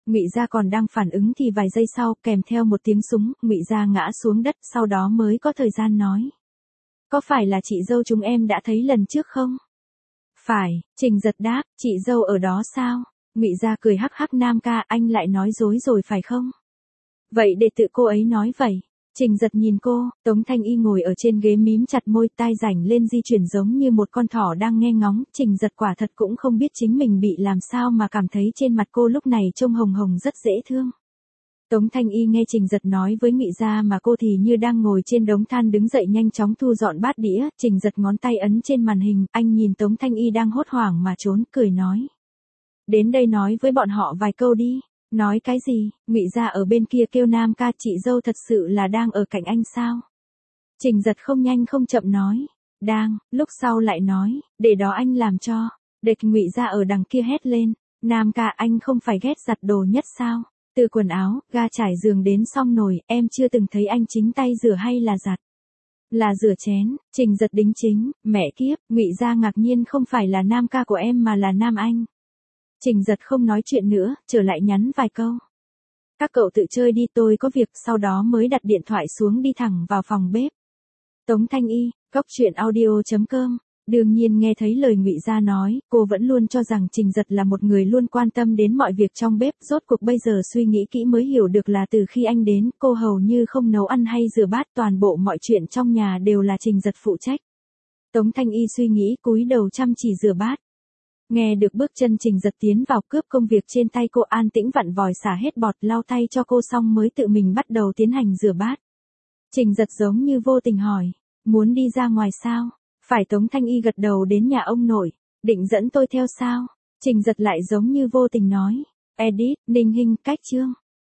Ngụy Gia còn đang phản ứng thì vài giây sau, kèm theo một tiếng súng, Ngụy Gia ngã xuống đất, sau đó mới có thời gian nói. Có phải là chị dâu chúng em đã thấy lần trước không? Phải, Trình Giật đáp, chị dâu ở đó sao? Ngụy Gia cười hắc hắc, Nam ca, anh lại nói dối rồi phải không? Vậy để tự cô ấy nói vậy. Trình Giật nhìn cô, Tống Thanh Y ngồi ở trên ghế mím chặt môi, tai rảnh lên di chuyển giống như một con thỏ đang nghe ngóng. Trình Giật quả thật cũng không biết chính mình bị làm sao mà cảm thấy trên mặt cô lúc này trông hồng hồng rất dễ thương. Tống Thanh Y nghe Trình Giật nói với Ngụy Gia mà cô thì như đang ngồi trên đống than, đứng dậy nhanh chóng thu dọn bát đĩa. Trình Giật ngón tay ấn trên màn hình, anh nhìn Tống Thanh Y đang hốt hoảng mà trốn, cười nói. Đến đây nói với bọn họ vài câu đi. Nói cái gì? Ngụy Gia ở bên kia kêu, Nam ca, chị dâu thật sự là đang ở cạnh anh sao? Trình Giật không nhanh không chậm nói. Đang, lúc sau lại nói, để đó anh làm cho. Địch Ngụy Gia ở đằng kia hét lên. Nam ca, anh không phải ghét giặt đồ nhất sao? Từ quần áo, ga trải giường đến xong nồi, em chưa từng thấy anh chính tay rửa hay là giặt. Là rửa chén. Trình Giật đính chính, mẹ kiếp, Ngụy Gia ngạc nhiên, không phải là Nam ca của em mà là Nam anh. Trình Giật không nói chuyện nữa, trở lại nhắn vài câu. Các cậu tự chơi đi, tôi có việc, sau đó mới đặt điện thoại xuống đi thẳng vào phòng bếp. Tống Thanh Y, goctruyện.audio.com. Đương nhiên nghe thấy lời Ngụy Gia nói, cô vẫn luôn cho rằng Trình Giật là một người luôn quan tâm đến mọi việc trong bếp, rốt cuộc bây giờ suy nghĩ kỹ mới hiểu được là từ khi anh đến, cô hầu như không nấu ăn hay rửa bát, toàn bộ mọi chuyện trong nhà đều là Trình Giật phụ trách. Tống Thanh Y suy nghĩ, cúi đầu chăm chỉ rửa bát. Nghe được bước chân Trình Giật tiến vào, cướp công việc trên tay cô, an tĩnh vặn vòi xả hết bọt, lau tay cho cô xong mới tự mình bắt đầu tiến hành rửa bát. Trình Giật giống như vô tình hỏi, muốn đi ra ngoài sao? Phải. Tống Thanh Y gật đầu, đến nhà ông nội. Định dẫn tôi theo sao? Trình Giật lại giống như vô tình nói. Edit, Ninh Hinh, cách chương.